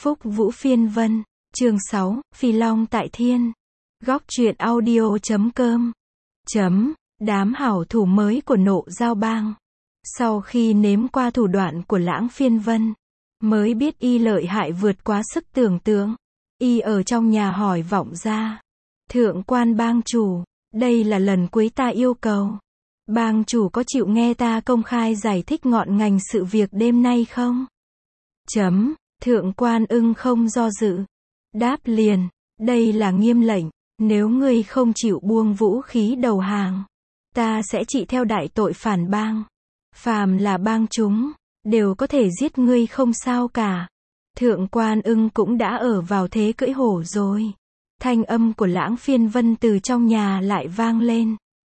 Phúc Vũ Phiên Vân, chương 6, Phi Long tại Thiên. Góc truyện audio.com. Đám hảo thủ mới của Nộ Giao Bang. Sau khi nếm qua thủ đoạn của Lãng Phiên Vân, mới biết y lợi hại vượt quá sức tưởng tượng. Y ở trong nhà hỏi vọng ra. Thượng quan bang chủ, đây là lần cuối ta yêu cầu. Bang chủ có chịu nghe ta công khai giải thích ngọn ngành sự việc đêm nay không? Thượng quan ưng không do dự. Đáp liền, đây là nghiêm lệnh, nếu ngươi không chịu buông vũ khí đầu hàng, ta sẽ trị theo đại tội phản bang. Phàm là bang chúng, đều có thể giết ngươi không sao cả. Thượng quan ưng cũng đã ở vào thế cưỡi hổ rồi. Thanh âm của Lãng Phiên Vân từ trong nhà lại vang lên.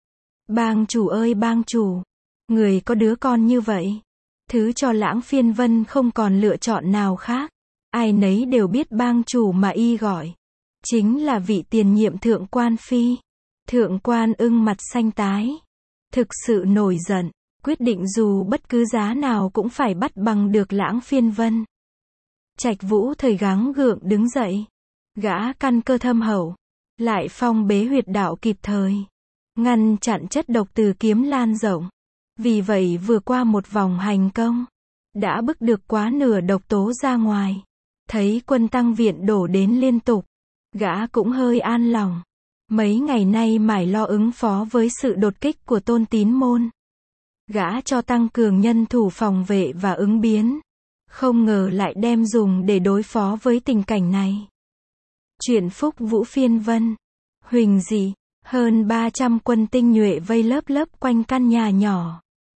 Bang chủ ơi bang chủ, người có đứa con như vậy. Thứ cho Lãng Phiên Vân không còn lựa chọn nào khác. Ai nấy đều biết bang chủ mà y gọi chính là vị tiền nhiệm thượng quan phi. Thượng quan ưng mặt xanh tái, thực sự nổi giận, quyết định dù bất cứ giá nào cũng phải bắt bằng được Lãng Phiên Vân. Trạch Vũ thời gắng gượng đứng dậy. Gã căn cơ thâm hậu, lại phong bế huyệt đạo kịp thời, ngăn chặn chất độc từ kiếm lan rộng. Vì vậy vừa qua một vòng hành công, đã bức được quá nửa độc tố ra ngoài. Thấy quân tăng viện đổ đến liên tục, gã cũng hơi an lòng. Mấy ngày nay mải lo ứng phó với sự đột kích của Tôn Tín Môn. Gã cho tăng cường nhân thủ phòng vệ và ứng biến. Không ngờ lại đem dùng để đối phó với tình cảnh này. Chuyện Phúc Vũ Phiên Vân. Huỳnh dị, hơn 300 quân tinh nhuệ vây lớp quanh căn nhà nhỏ.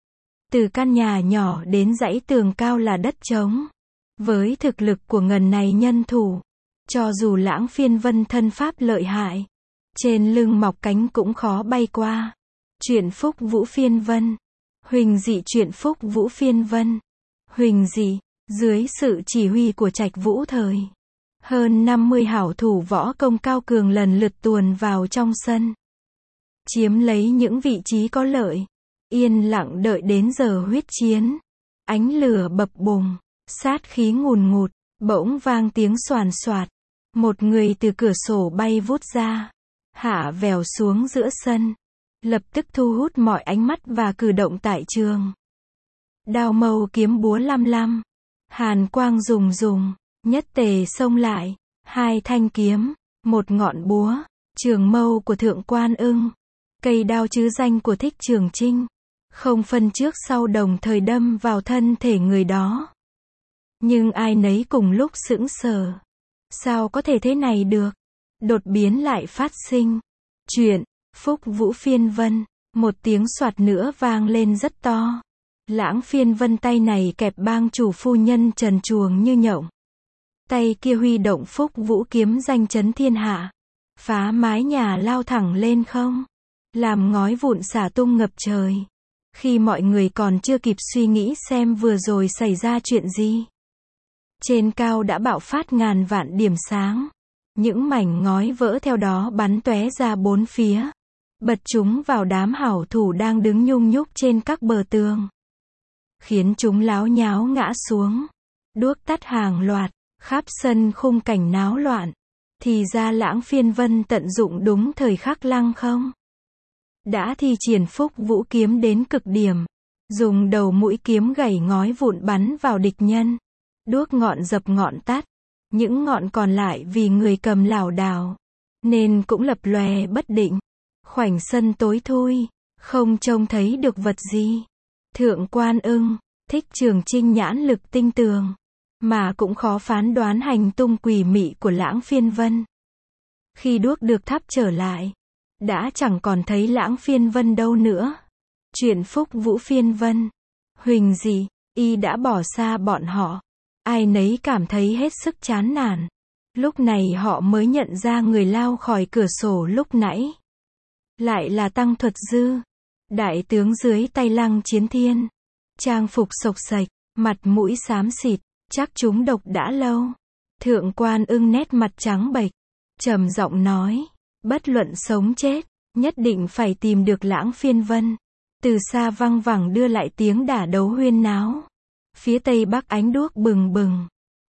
Từ căn nhà nhỏ đến dãy tường cao là đất trống. Với thực lực của ngần này nhân thủ, cho dù Lãng Phiên Vân thân pháp lợi hại, trên lưng mọc cánh cũng khó bay qua. Chuyện Phúc Vũ Phiên Vân. Huỳnh dị chuyện Phúc Vũ Phiên Vân. Huỳnh dị, dưới sự chỉ huy của Trạch Vũ thời, hơn 50 hảo thủ võ công cao cường lần lượt tuồn vào trong sân, chiếm lấy những vị trí có lợi, yên lặng đợi đến giờ huyết chiến. Ánh lửa bập bùng, sát khí ngùn ngụt, bỗng vang tiếng xoàn xoạt. Một người từ cửa sổ bay vút ra, hạ vèo xuống giữa sân, lập tức thu hút mọi ánh mắt và cử động tại trường. Đao mâu kiếm búa lăm lăm, hàn quang rùng rùng, nhất tề xông lại, hai thanh kiếm, một ngọn búa, trường mâu của Thượng quan ưng, cây đao chứ danh của Thích Trường Chinh, không phân trước sau đồng thời đâm vào thân thể người đó. Nhưng ai nấy cùng lúc sững sờ. Sao có thể thế này được? Đột biến lại phát sinh. Chuyện Phúc Vũ Phiên Vân. Một tiếng xoạt nữa vang lên rất to. Lãng Phiên Vân tay này kẹp bang chủ phu nhân trần truồng như nhộng. Tay kia huy động Phúc Vũ kiếm danh chấn thiên hạ. Phá mái nhà lao thẳng lên không. Làm ngói vụn xả tung ngập trời. Khi mọi người còn chưa kịp suy nghĩ xem vừa rồi xảy ra chuyện gì, trên cao đã bạo phát ngàn vạn điểm sáng. Những mảnh ngói vỡ theo đó bắn tóe ra bốn phía, bật chúng vào đám hảo thủ đang đứng nhung nhúc trên các bờ tường, khiến chúng láo nháo ngã xuống. Đuốc tắt hàng loạt, khắp sân khung cảnh náo loạn. Thì ra Lãng Phiên Vân tận dụng đúng thời khắc lăng không, đã thi triển Phúc Vũ kiếm đến cực điểm, dùng đầu mũi kiếm gảy ngói vụn bắn vào địch nhân. Đuốc ngọn dập ngọn tắt, những ngọn còn lại vì người cầm lảo đảo, nên cũng lập lòe bất định. Khoảnh sân tối thui, không trông thấy được vật gì. Thượng quan ưng, Thích Trường Chinh nhãn lực tinh tường, mà cũng khó phán đoán hành tung quỷ mị của Lãng Phiên Vân. Khi đuốc được thắp trở lại, đã chẳng còn thấy Lãng Phiên Vân đâu nữa. Chuyện Phúc Vũ Phiên Vân. Huỳnh dị, y đã bỏ xa bọn họ. Ai nấy cảm thấy hết sức chán nản. Lúc này họ mới nhận ra người lao khỏi cửa sổ lúc nãy lại là Tăng Thuật Dư, đại tướng dưới tay Lăng Chiến Thiên. Trang phục xộc xệch, mặt mũi xám xịt, chắc trúng độc đã lâu. Thượng quan ưng nét mặt trắng bệch, trầm giọng nói, bất luận sống chết, nhất định phải tìm được Lãng Phiên Vân. Từ xa văng vẳng đưa lại tiếng đả đấu huyên náo. Phía tây bắc ánh đuốc bừng bừng,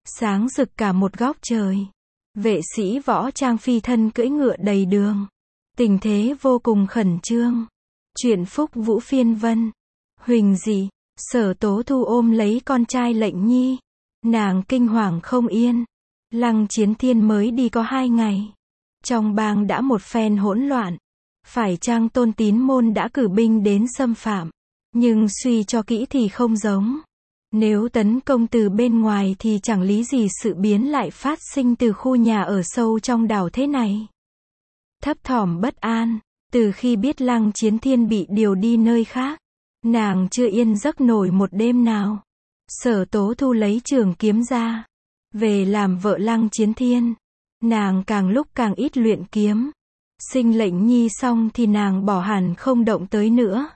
sáng rực cả một góc trời. Vệ sĩ võ trang phi thân cưỡi ngựa đầy đường. Tình thế vô cùng khẩn trương. Chuyện Phúc Vũ phiên vân. Huỳnh dị, Sở Tố Thu ôm lấy con trai Lệnh Nhi. Nàng kinh hoàng không yên. Lăng Chiến Thiên mới đi có 2 ngày. Trong bang đã một phen hỗn loạn. Phải chăng Tôn Tín Môn đã cử binh đến xâm phạm? Nhưng suy cho kỹ thì không giống. Nếu tấn công từ bên ngoài thì chẳng lý gì sự biến lại phát sinh từ khu nhà ở sâu trong đảo thế này. Thấp thỏm bất an, từ khi biết Lăng Chiến Thiên bị điều đi nơi khác, nàng chưa yên giấc nổi một đêm nào. Sở Tố Thu lấy trường kiếm ra, về làm vợ Lăng Chiến Thiên. Nàng càng lúc càng ít luyện kiếm. Sinh Lệnh Nhi xong thì nàng bỏ hẳn không động tới nữa.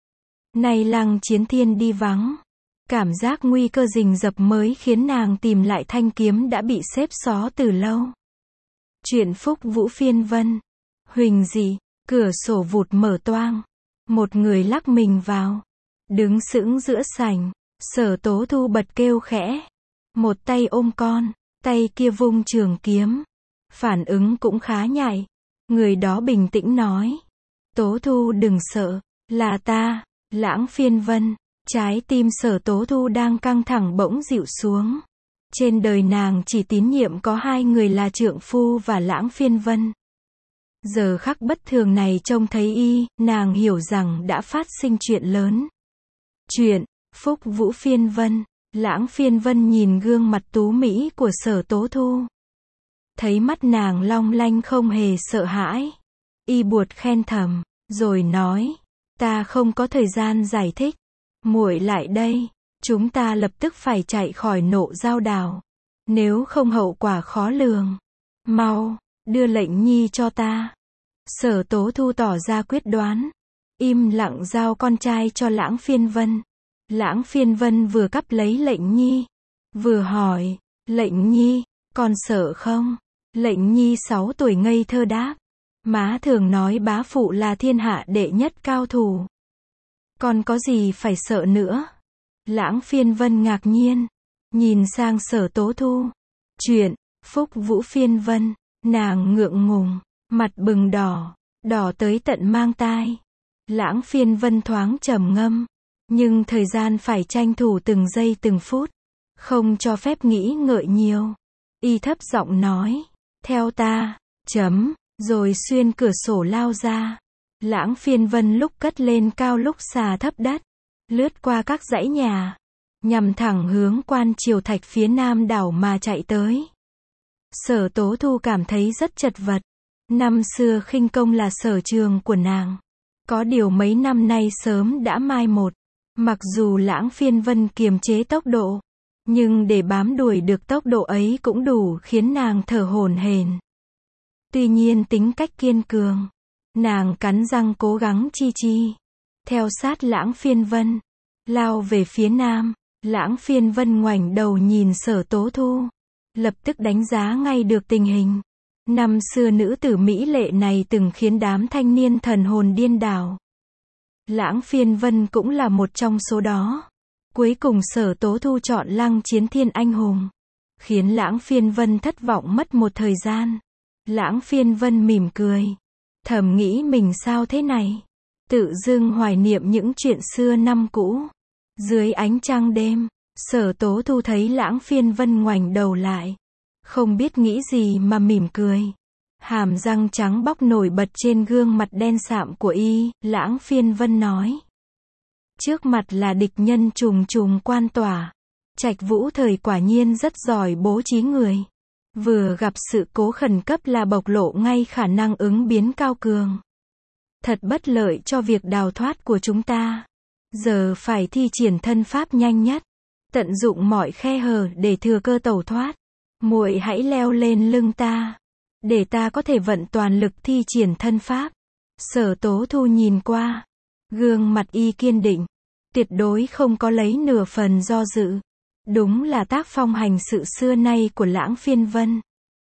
Nay Lăng Chiến Thiên đi vắng, cảm giác nguy cơ rình rập mới khiến nàng tìm lại thanh kiếm đã bị xếp xó từ lâu. Chuyện Phúc Vũ phiên vân. Huỳnh dị, cửa sổ vụt mở toang. Một người lắc mình vào. Đứng sững giữa sảnh, Sở Tố Thu bật kêu khẽ. Một tay ôm con, tay kia vung trường kiếm. Phản ứng cũng khá nhạy. Người đó bình tĩnh nói. Tố Thu đừng sợ, là ta, Lãng Phiên Vân. Trái tim Sở Tố Thu đang căng thẳng bỗng dịu xuống. Trên đời nàng chỉ tín nhiệm có 2 người là trượng phu và Lãng Phiên Vân. Giờ khắc bất thường này trông thấy y, nàng hiểu rằng đã phát sinh chuyện lớn. Chuyện Phúc Vũ phiên vân. Lãng Phiên Vân nhìn gương mặt tú mỹ của Sở Tố Thu. Thấy mắt nàng long lanh không hề sợ hãi. Y buột khen thầm, rồi nói, ta không có thời gian giải thích. Muội lại đây, chúng ta lập tức phải chạy khỏi Nộ Giao đảo. Nếu không hậu quả khó lường. Mau, đưa Lệnh Nhi cho ta. Sở Tố Thu tỏ ra quyết đoán. Im lặng giao con trai cho Lãng Phiên Vân. Lãng Phiên Vân vừa cắp lấy Lệnh Nhi, vừa hỏi, Lệnh Nhi, con sợ không? Lệnh Nhi 6 tuổi ngây thơ đáp, má thường nói bá phụ là thiên hạ đệ nhất cao thủ. Con có gì phải sợ nữa? Lãng Phiên Vân ngạc nhiên, nhìn sang Sở Tố Thu. Chuyện Phúc Vũ phiên vân. Nàng ngượng ngùng, mặt bừng đỏ, đỏ tới tận mang tai. Lãng Phiên Vân thoáng trầm ngâm, nhưng thời gian phải tranh thủ từng giây từng phút, không cho phép nghĩ ngợi nhiều. Y thấp giọng nói, theo ta, rồi xuyên cửa sổ lao ra. Lãng Phiên Vân lúc cất lên cao lúc xà thấp đất, lướt qua các dãy nhà, nhằm thẳng hướng Quan Triều Thạch phía nam đảo mà chạy tới. Sở Tố Thu cảm thấy rất chật vật. Năm xưa khinh công là sở trường của nàng. Có điều mấy năm nay sớm đã mai một. Mặc dù Lãng Phiên Vân kiềm chế tốc độ, nhưng để bám đuổi được tốc độ ấy cũng đủ khiến nàng thở hổn hển. Tuy nhiên tính cách kiên cường, nàng cắn răng cố gắng chi. Theo sát Lãng Phiên Vân, lao về phía nam. Lãng Phiên Vân ngoảnh đầu nhìn Sở Tố Thu, lập tức đánh giá ngay được tình hình. Năm xưa nữ tử mỹ lệ này từng khiến đám thanh niên thần hồn điên đảo. Lãng Phiên Vân cũng là một trong số đó. Cuối cùng Sở Tố Thu chọn Lăng Chiến Thiên anh hùng, khiến Lãng Phiên Vân thất vọng mất một thời gian. Lãng Phiên Vân mỉm cười, thầm nghĩ mình sao thế này, tự dưng hoài niệm những chuyện xưa năm cũ. Dưới ánh trăng đêm, Sở Tố Thu thấy Lãng Phiên Vân ngoảnh đầu lại, không biết nghĩ gì mà mỉm cười. Hàm răng trắng bóc nổi bật trên gương mặt đen sạm của y. Lãng Phiên Vân nói, trước mặt là địch nhân trùng trùng quan tỏa. Trạch Vũ Thời quả nhiên rất giỏi bố trí người. Vừa gặp sự cố khẩn cấp là bộc lộ ngay khả năng ứng biến cao cường. Thật bất lợi cho việc đào thoát của chúng ta. Giờ phải thi triển thân pháp nhanh nhất, tận dụng mọi khe hở để thừa cơ tẩu thoát. Muội hãy leo lên lưng ta, để ta có thể vận toàn lực thi triển thân pháp. Sở Tố Thu nhìn qua, gương mặt y kiên định, tuyệt đối không có lấy nửa phần do dự. Đúng là tác phong hành sự xưa nay của Lãng Phiên Vân.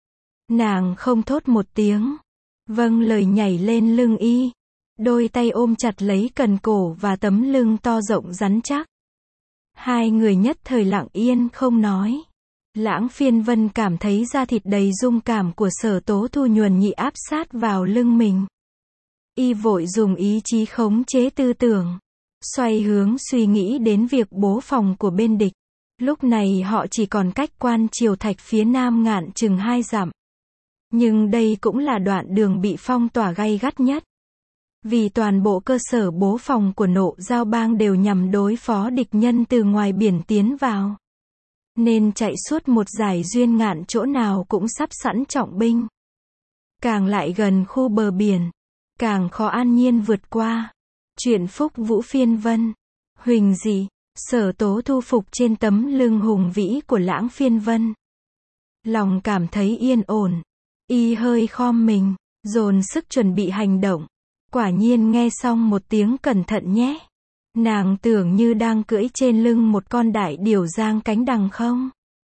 Nàng không thốt một tiếng, vâng lời nhảy lên lưng y, đôi tay ôm chặt lấy cần cổ và tấm lưng to rộng rắn chắc. Hai người nhất thời lặng yên không nói. Lãng Phiên Vân cảm thấy da thịt đầy dung cảm của Sở Tố Thu nhuần nhị áp sát vào lưng mình. Y vội dùng ý chí khống chế tư tưởng, xoay hướng suy nghĩ đến việc bố phòng của bên địch. Lúc này họ chỉ còn cách Quan Triều Thạch phía nam ngạn chừng 2 dặm. Nhưng đây cũng là đoạn đường bị phong tỏa gay gắt nhất. Vì toàn bộ cơ sở bố phòng của Nộ Giao Bang đều nhằm đối phó địch nhân từ ngoài biển tiến vào. Nên chạy suốt một dải duyên ngạn chỗ nào cũng sắp sẵn trọng binh. Càng lại gần khu bờ biển, càng khó an nhiên vượt qua. Chuyện Phúc Vũ Phiên Vân, Huỳnh Dị, Sở Tố Thu phục trên tấm lưng hùng vĩ của Lãng Phiên Vân. Lòng cảm thấy yên ổn, y hơi khom mình, dồn sức chuẩn bị hành động. Quả nhiên nghe xong một tiếng cẩn thận nhé. Nàng tưởng như đang cưỡi trên lưng một con đại điểu giang cánh đằng không.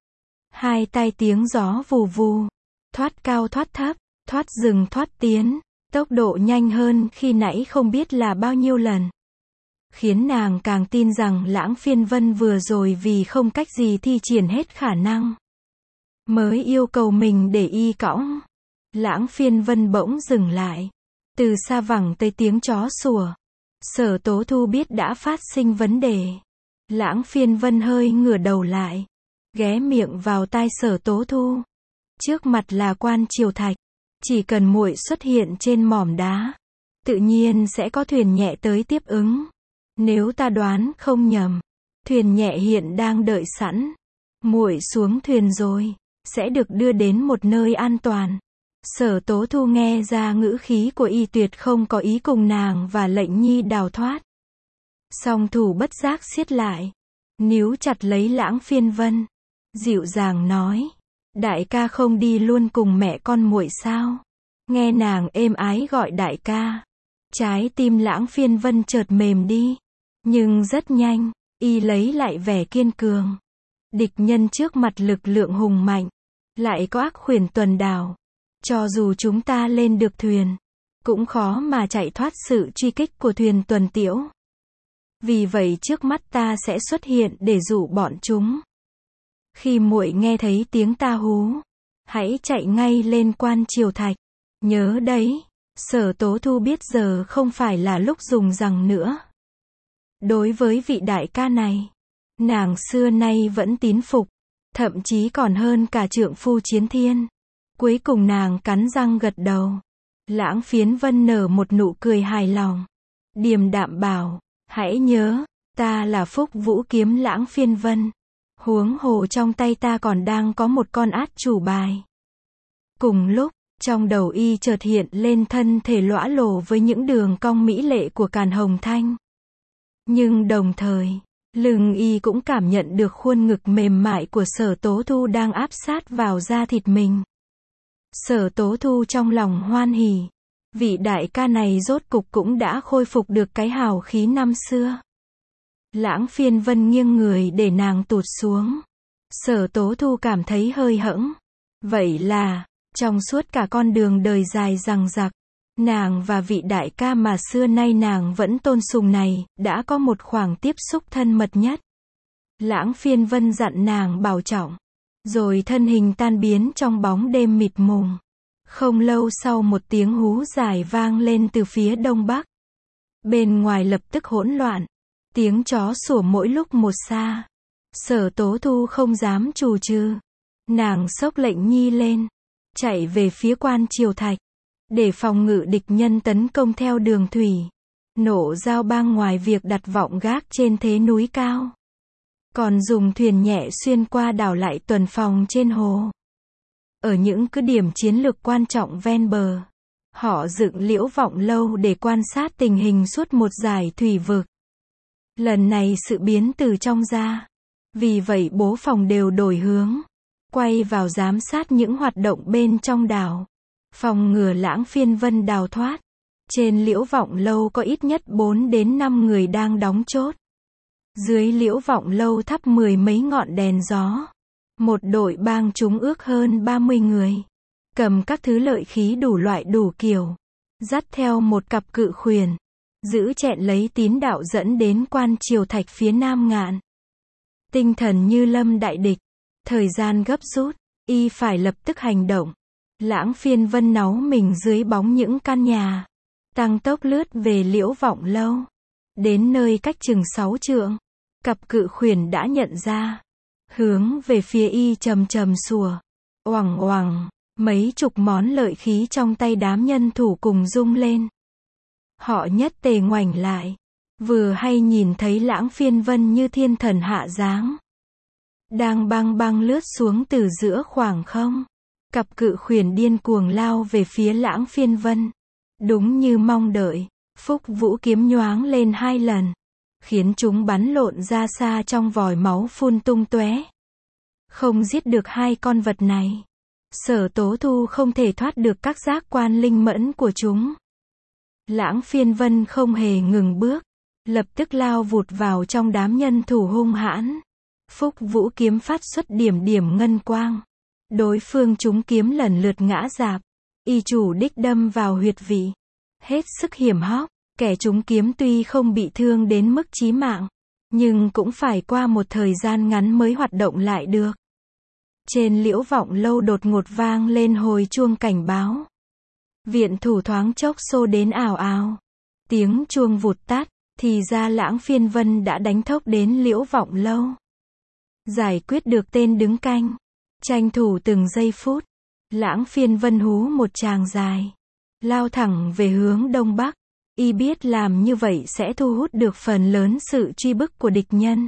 Hai tai tiếng gió vù vù, thoát cao thoát thấp, thoát rừng thoát tiến, tốc độ nhanh hơn khi nãy không biết là bao nhiêu lần. Khiến nàng càng tin rằng Lãng Phiên Vân vừa rồi vì không cách gì thi triển hết khả năng, mới yêu cầu mình để y cõng. Lãng Phiên Vân bỗng dừng lại. Từ xa vẳng tới tiếng chó sủa. Sở Tố Thu biết đã phát sinh vấn đề. Lãng Phiên Vân hơi ngửa đầu lại, ghé miệng vào tai Sở Tố Thu. Trước mặt là Quan Triều Thạch. Chỉ cần muội xuất hiện trên mỏm đá, tự nhiên sẽ có thuyền nhẹ tới tiếp ứng. Nếu ta đoán không nhầm, thuyền nhẹ hiện đang đợi sẵn. Muội xuống thuyền rồi, sẽ được đưa đến một nơi an toàn. Sở Tố Thu nghe ra ngữ khí của y tuyệt không có ý cùng nàng và lệnh nhi đào thoát. Song thủ bất giác siết lại, níu chặt lấy Lãng Phiên Vân, dịu dàng nói: đại ca không đi luôn cùng mẹ con muội sao? Nghe nàng êm ái gọi đại ca, trái tim Lãng Phiên Vân chợt mềm đi. Nhưng rất nhanh, y lấy lại vẻ kiên cường. Địch nhân trước mặt lực lượng hùng mạnh, lại có ác khuyển tuần đảo. Cho dù chúng ta lên được thuyền, cũng khó mà chạy thoát sự truy kích của thuyền tuần tiễu. Vì vậy trước mắt ta sẽ xuất hiện để dụ bọn chúng. Khi muội nghe thấy tiếng ta hú, hãy chạy ngay lên Quan Triều Thạch. Nhớ đấy, Sở Tố Thu biết giờ không phải là lúc dùng rằng nữa. Đối với vị đại ca này, nàng xưa nay vẫn tín phục, thậm chí còn hơn cả trượng phu Chiến Thiên. Cuối cùng nàng cắn răng gật đầu. Lãng Phiên Vân nở một nụ cười hài lòng, điềm đạm bảo: hãy nhớ, ta là Phúc Vũ Kiếm Lãng Phiên Vân. Huống hồ trong tay ta còn đang có một con át chủ bài. Cùng lúc, trong đầu y chợt hiện lên thân thể lõa lồ với những đường cong mỹ lệ của Càn Hồng Thanh. Nhưng đồng thời, lưng y cũng cảm nhận được khuôn ngực mềm mại của Sở Tố Thu đang áp sát vào da thịt mình. Sở Tố Thu trong lòng hoan hỉ. Vị đại ca này rốt cục cũng đã khôi phục được cái hào khí năm xưa. Lãng Phiên Vân nghiêng người để nàng tụt xuống. Sở Tố Thu cảm thấy hơi hẫng. Vậy là, trong suốt cả con đường đời dài dằng dặc, nàng và vị đại ca mà xưa nay nàng vẫn tôn sùng này, đã có một khoảng tiếp xúc thân mật nhất. Lãng Phiên Vân dặn nàng bảo trọng, rồi thân hình tan biến trong bóng đêm mịt mùng. Không lâu sau một tiếng hú dài vang lên từ phía đông bắc. Bên ngoài lập tức hỗn loạn, tiếng chó sủa mỗi lúc một xa. Sở Tố Thu không dám chù chừ. Nàng xốc lệnh nhi lên, chạy về phía Quan Triều Thạch, để phòng ngự địch nhân tấn công theo đường thủy. Nộ Giao Bang ngoài việc đặt vọng gác trên thế núi cao, còn dùng thuyền nhẹ xuyên qua đảo lại tuần phòng trên hồ. Ở những cứ điểm chiến lược quan trọng ven bờ, họ dựng liễu vọng lâu để quan sát tình hình suốt một dải thủy vực. Lần này sự biến từ trong ra, vì vậy bố phòng đều đổi hướng, quay vào giám sát những hoạt động bên trong đảo, phòng ngừa Lãng Phiên Vân đào thoát. Trên liễu vọng lâu có ít nhất 4 đến 5 người đang đóng chốt. Dưới liễu vọng lâu thắp 10 mấy ngọn đèn gió. Một đội bang chúng ước hơn 30 người, cầm các thứ lợi khí đủ loại đủ kiểu, dắt theo một cặp cự khuyển, giữ chẹn lấy tín đạo dẫn đến Quan Triều Thạch phía nam ngạn. Tinh thần như lâm đại địch, Thời gian gấp rút, y phải lập tức hành động. Lãng Phiên Vân náu mình dưới bóng những căn nhà, tăng tốc lướt về Liễu Vọng Lâu. Đến nơi cách chừng 6 trượng, cặp cự khuyển đã nhận ra, hướng về phía y trầm trầm sủa. Oằng oằng, mấy chục món lợi khí trong tay đám nhân thủ cùng rung lên. Họ nhất tề ngoảnh lại, vừa hay nhìn thấy Lãng Phiên Vân như thiên thần hạ giáng, đang băng băng lướt xuống từ giữa khoảng không. Cặp cự khuyển điên cuồng lao về phía Lãng Phiên Vân. Đúng như mong đợi, Phúc Vũ kiếm nhoáng lên 2 lần, khiến chúng bắn lộn ra xa trong vòi máu phun tung tóe. Không giết được 2 con vật này, Sở Tố Thu không thể thoát được các giác quan linh mẫn của chúng. Lãng Phiên Vân không hề ngừng bước, lập tức lao vụt vào trong đám nhân thủ hung hãn. Phúc Vũ kiếm phát xuất điểm điểm ngân quang. Đối phương trúng kiếm lần lượt ngã rạp, y chủ đích đâm vào huyệt vị. Hết sức hiểm hóc, kẻ trúng kiếm tuy không bị thương đến mức chí mạng, nhưng cũng phải qua một thời gian ngắn mới hoạt động lại được. Trên Liễu Vọng Lâu đột ngột vang lên hồi chuông cảnh báo. Viện thủ thoáng chốc xô đến ào ào. Tiếng chuông vụt tắt, thì ra Lãng Phiên Vân đã đánh thốc đến Liễu Vọng Lâu. Giải quyết được tên đứng canh. Tranh thủ từng giây phút, Lãng Phiên Vân hú một tràng dài, lao thẳng về hướng đông bắc. Y biết làm như vậy sẽ thu hút được phần lớn sự truy bức của địch nhân.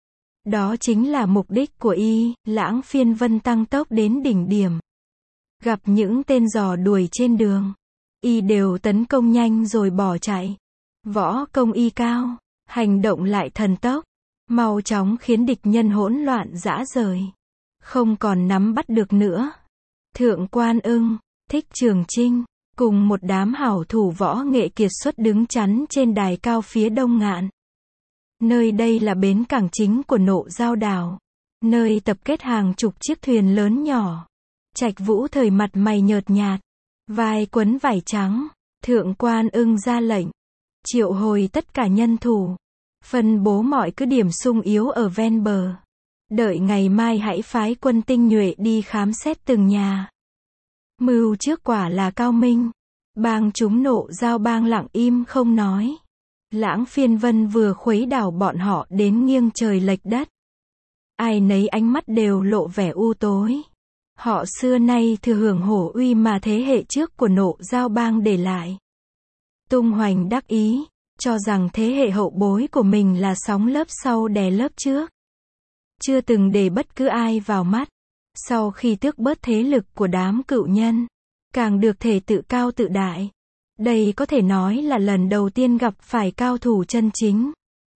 Đó chính là mục đích của y. Lãng Phiên Vân tăng tốc đến đỉnh điểm. Gặp những tên giò đuổi trên đường, y đều tấn công nhanh rồi bỏ chạy. Võ công y cao, hành động lại thần tốc, mau chóng khiến địch nhân hỗn loạn rã rời, không còn nắm bắt được nữa. Thượng Quan Ưng, Thích Trường Chinh, cùng một đám hảo thủ võ nghệ kiệt xuất đứng chắn trên đài cao phía đông ngạn. Nơi đây là bến cảng chính của Nộ Giao đảo, nơi tập kết hàng chục chiếc thuyền lớn nhỏ. Trạch Vũ thời mặt mày nhợt nhạt, vai quấn vải trắng. Thượng Quan Ưng ra lệnh, triệu hồi tất cả nhân thủ, phân bố mọi cứ điểm sung yếu ở ven bờ. Đợi ngày mai hãy phái quân tinh nhuệ đi khám xét từng nhà. Mưu trước quả là cao minh. Bang chúng Nộ Giao bang lặng im không nói. Lãng Phiên Vân vừa khuấy đảo bọn họ đến nghiêng trời lệch đất. Ai nấy ánh mắt đều lộ vẻ u tối. Họ xưa nay thừa hưởng hổ uy mà thế hệ trước của Nộ Giao bang để lại. Tung hoành đắc ý, cho rằng thế hệ hậu bối của mình là sóng lớp sau đè lớp trước. Chưa từng để bất cứ ai vào mắt. Sau khi tước bớt thế lực của đám cựu nhân, càng được thể tự cao tự đại. Đây có thể nói là lần đầu tiên gặp phải cao thủ chân chính.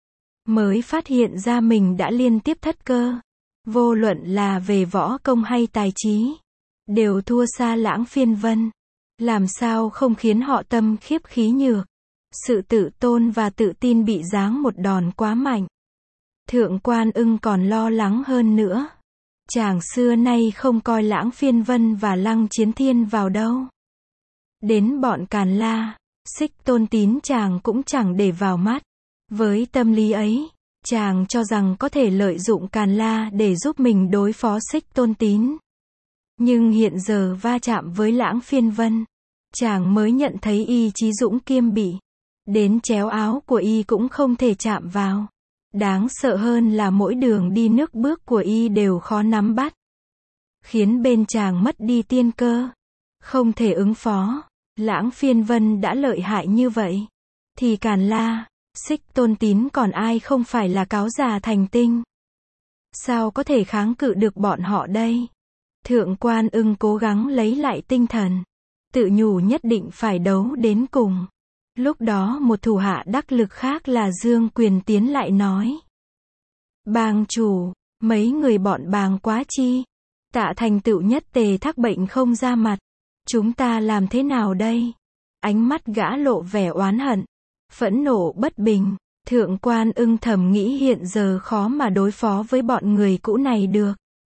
Mới phát hiện ra mình đã liên tiếp thất cơ. Vô luận là về võ công hay tài trí, đều thua xa Lãng Phiên Vân. Làm sao không khiến họ tâm khiếp khí nhược. Sự tự tôn và tự tin bị giáng một đòn quá mạnh. Thượng Quan Ưng còn lo lắng hơn nữa. Chàng xưa nay không coi Lãng Phiên Vân và Lăng Chiến Thiên vào đâu. Đến bọn Càn La, Xích Tôn Tín chàng cũng chẳng để vào mắt. Với tâm lý ấy, chàng cho rằng có thể lợi dụng Càn La để giúp mình đối phó Xích Tôn Tín. Nhưng hiện giờ va chạm với Lãng Phiên Vân, chàng mới nhận thấy y chí dũng kiêm bị. Đến chéo áo của y cũng không thể chạm vào. Đáng sợ hơn là mỗi đường đi nước bước của y đều khó nắm bắt. Khiến bên chàng mất đi tiên cơ. Không thể ứng phó. Lãng Phiên Vân đã lợi hại như vậy. Thì Càn La, Xích Tôn Tín còn ai không phải là cáo già thành tinh. Sao có thể kháng cự được bọn họ đây? Thượng Quan Ưng cố gắng lấy lại tinh thần. Tự nhủ nhất định phải đấu đến cùng. Lúc đó một thủ hạ đắc lực khác là Dương Quyền tiến lại nói. Bang chủ, mấy người bọn Bàng Quá Chi, Tạ Thành Tựu nhất tề thác bệnh không ra mặt. Chúng ta làm thế nào đây? Ánh mắt gã lộ vẻ oán hận, phẫn nộ bất bình. Thượng Quan Ưng thầm nghĩ hiện giờ khó mà đối phó với bọn người cũ này được.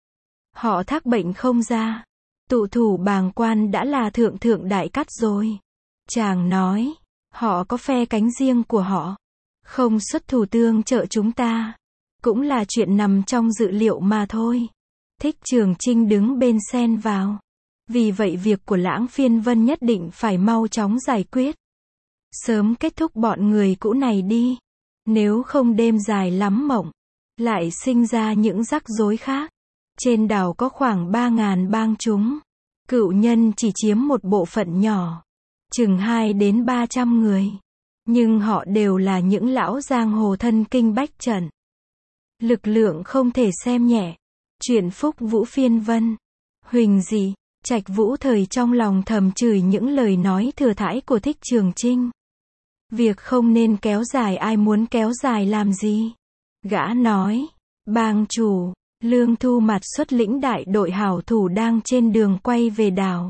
Họ thác bệnh không ra. Tụ thủ Bàng Quan đã là thượng đại cát rồi. Chàng nói. Họ có phe cánh riêng của họ. Không xuất thủ tương trợ chúng ta. Cũng là chuyện nằm trong dự liệu mà thôi. Thích Trường Chinh đứng bên xen vào. Vì vậy việc của Lãng Phiên Vân nhất định phải mau chóng giải quyết. Sớm kết thúc bọn người cũ này đi. Nếu không đêm dài lắm mộng, lại sinh ra những rắc rối khác. Trên đảo có khoảng 3.000 bang chúng. Cựu nhân chỉ chiếm một bộ phận nhỏ, chừng 2 đến 300 người. Nhưng họ đều là những lão giang hồ thân kinh bách trận. Lực lượng không thể xem nhẹ. Chuyện Phúc Vũ Phiên Vân. Huỳnh gì? Trạch Vũ Thời trong lòng thầm chửi những lời nói thừa thãi của Thích Trường Chinh. Việc không nên kéo dài, ai muốn kéo dài làm gì? Gã nói, bang chủ, Lương Thu Mặt xuất lĩnh đại đội hảo thủ đang trên đường quay về đảo.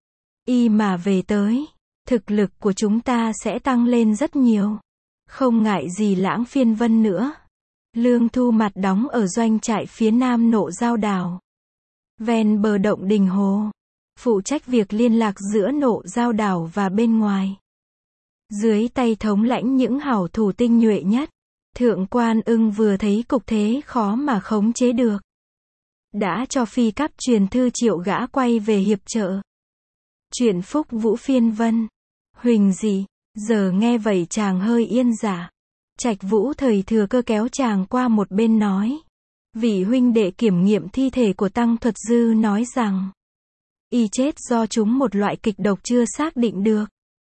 Y mà về tới, thực lực của chúng ta sẽ tăng lên rất nhiều. Không ngại gì Lãng Phiên Vân nữa. Lương Thu Mặt đóng ở doanh trại phía nam Nộ Giao đảo, ven bờ động Đình Hồ, phụ trách việc liên lạc giữa Nộ Giao đảo và bên ngoài. Dưới tay thống lãnh những hảo thủ tinh nhuệ nhất, Thượng Quan Ưng vừa thấy cục thế khó mà khống chế được, đã cho phi cáp truyền thư triệu gã quay về hiệp trợ. Chuyện Phúc Vũ Phiên Vân. Huỳnh gì? Giờ nghe vậy chàng hơi yên dạ. Trạch Vũ Thời thừa cơ kéo chàng qua một bên nói. Vị huynh đệ kiểm nghiệm thi thể của Tăng Thuật Dư nói rằng, y chết do trúng một loại kịch độc chưa xác định được.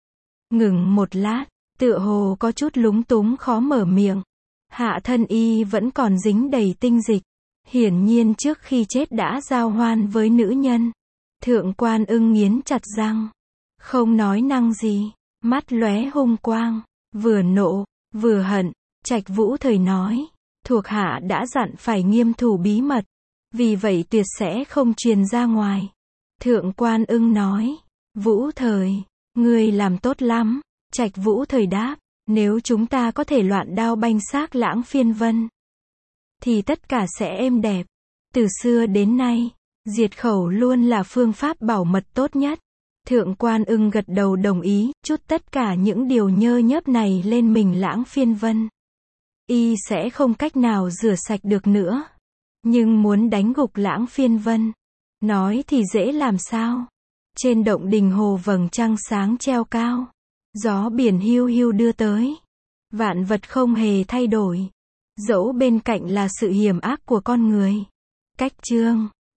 Ngừng một lát, tựa hồ có chút lúng túng khó mở miệng. Hạ thân y vẫn còn dính đầy tinh dịch. Hiển nhiên trước khi chết đã giao hoan với nữ nhân. Thượng Quan Ưng nghiến chặt răng, không nói năng gì, mắt lóe hung quang, vừa nộ, vừa hận. Trạch Vũ Thời nói, thuộc hạ đã dặn phải nghiêm thủ bí mật, vì vậy tuyệt sẽ không truyền ra ngoài. Thượng Quan Ưng nói, Vũ Thời, ngươi làm tốt lắm. Trạch Vũ Thời đáp, nếu chúng ta có thể loạn đao banh xác Lãng Phiên Vân, thì tất cả sẽ êm đẹp. Từ xưa đến nay, diệt khẩu luôn là phương pháp bảo mật tốt nhất. Thượng Quan Ưng gật đầu đồng ý, chút tất cả những điều nhơ nhớp này lên mình Lãng Phiên Vân. Y sẽ không cách nào rửa sạch được nữa. Nhưng muốn đánh gục Lãng Phiên Vân, nói thì dễ làm sao. Trên động Đình Hồ vầng trăng sáng treo cao. Gió biển hiu hiu đưa tới. Vạn vật không hề thay đổi. Dẫu bên cạnh là sự hiểm ác của con người. Cách chương